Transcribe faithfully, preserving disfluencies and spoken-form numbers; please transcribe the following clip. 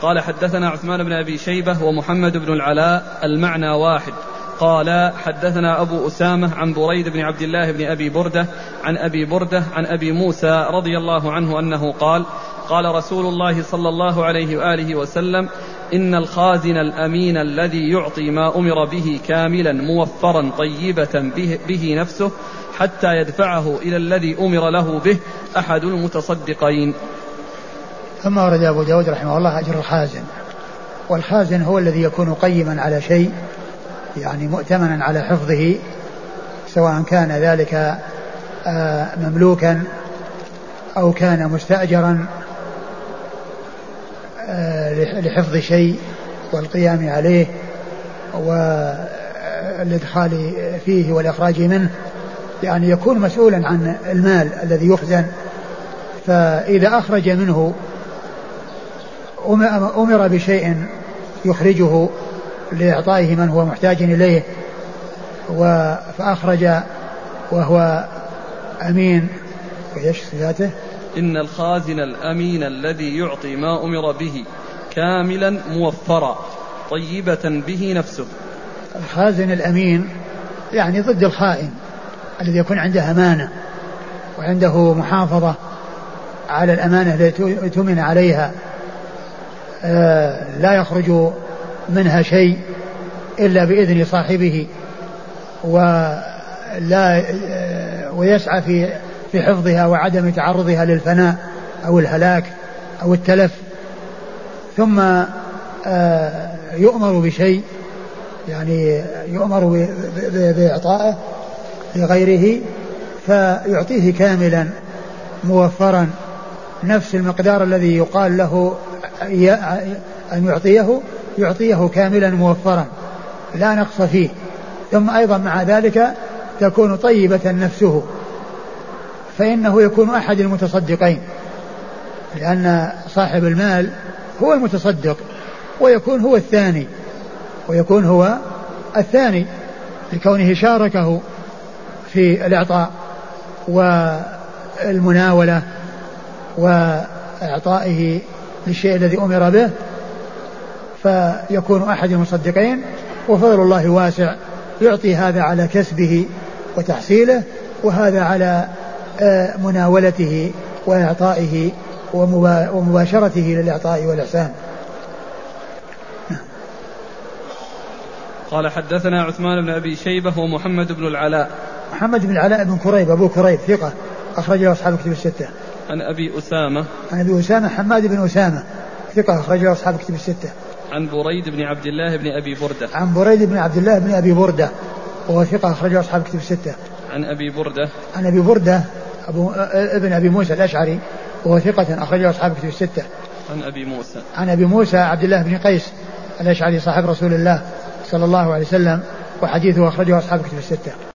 قال حدثنا عثمان بن أبي شيبة ومحمد بن العلاء المعنى واحد. قال حدثنا أبو أسامة عن بريد بن عبد الله بن أبي بردة عن أبي بردة عن أبي موسى رضي الله عنه أنه قال قال رسول الله صلى الله عليه وآله وسلم إن الخازن الأمين الذي يعطي ما أمر به كاملا موفرا طيبة به, به نفسه حتى يدفعه إلى الذي أمر له به أحد المتصدقين. ثم ورد أبو داود رحمه الله أجر الخازن. والخازن هو الذي يكون قيما على شيء يعني مؤتمنا على حفظه، سواء كان ذلك مملوكا أو كان مستأجرا لحفظ شيء والقيام عليه والإدخال فيه والإخراج منه، يعني يكون مسؤولا عن المال الذي يخزن. فإذا أخرج منه أمر بشيء يخرجه لإعطائه من هو محتاج إليه فأخرج وهو أمين. ويش صفاته؟ إن الخازن الأمين الذي يعطي ما أمر به كاملا موفرا طيبة به نفسه. الخازن الأمين يعني ضد الخائن الذي يكون عنده أمانة وعنده محافظة على الأمانة التي اؤتمن عليها، آه لا يخرج منها شيء إلا بإذن صاحبه، ولا آه ويسعى في في حفظها وعدم تعرضها للفناء أو الهلاك أو التلف. ثم آه يؤمر بشيء يعني يؤمر بإعطائه لغيره فيعطيه كاملا موفرا نفس المقدار الذي يقال له أن يعطيه يعطيه كاملا موفرا لا نقص فيه. ثم أيضا مع ذلك تكون طيبة نفسه، فإنه يكون أحد المتصدقين، لأن صاحب المال هو المتصدق ويكون هو الثاني ويكون هو الثاني لكونه شاركه في الإعطاء والمناولة وإعطائه للشيء الذي أمر به، فيكون أحد المصدقين. وفضل الله واسع، يعطي هذا على كسبه وتحصيله وهذا على مناولته وإعطائه ومباشرته للإعطاء والإحسان. قال حدثنا عثمان بن أبي شيبة ومحمد بن العلاء. محمد بن العلاء بن كريب أبو كريب ثقة أخرج له أصحاب الكتب الستة. عن أبي أسامة. عن أبي أسامة حماد بن أسامة ثقة أخرج له أصحاب الكتب الستة. عن بريد بن عبد الله بن أبي بردة. عن بريد بن عبد الله بن أبي بردة وهو ثقة أخرج له أصحاب الكتب الستة. عن أبي بردة. عن أبي بردة أبو ابن أبي موسى الأشعري وهو ثقة أخرج له أصحاب الكتب الستة. عن أبي موسى. عن أبي موسى عبد الله بن قيس الأشعري صاحب رسول الله صلى الله عليه وسلم وحديثه أخرجه أصحاب الكتب الستة.